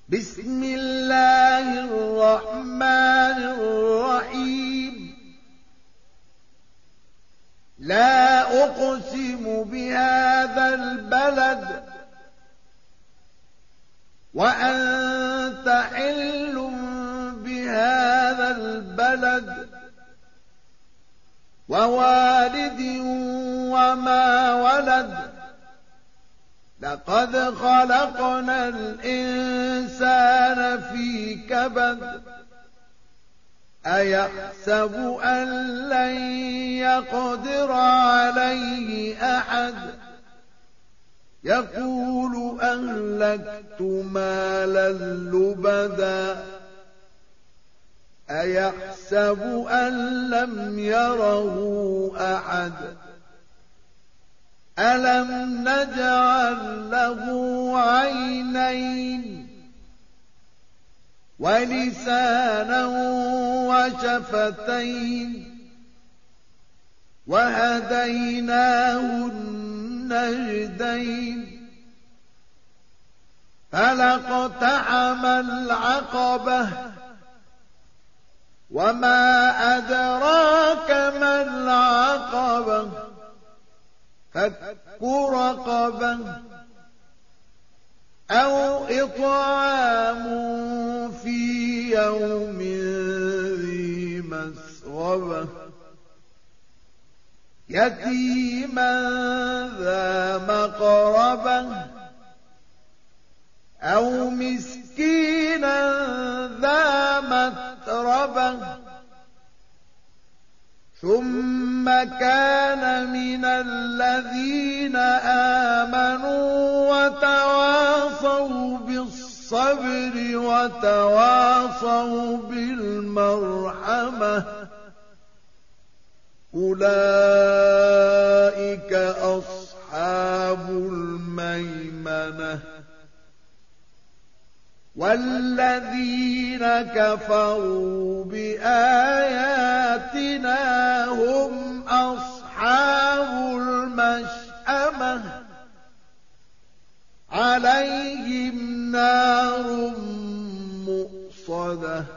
بسم الله الرحمن الرحيم لا أقسم بهذا البلد وأنت حل بهذا البلد ووالد وما ولد لقد خلقنا الإنسان في كبد أيحسب أن لن يقدر عليه أحد يقول أهلكت مالا لبدا أيحسب أن لم يره أحد ألم نجعل له عينين ولسانا وشفتين وهديناه النجدين فلاقتحم العقبة وما أدراك ما العقبة فك رقبة أو إطعام في يوم ذي مسغبة يتيما ذا مقربة أو مسكينا ذا متربة ثم كان من الذين آمنوا وتواصوا بالصبر وتواصوا بالمرحمة أولئك أصحاب الميمنة والذين كفروا بآياتنا هم أصحاب المشأمة عليهم نار مؤصدة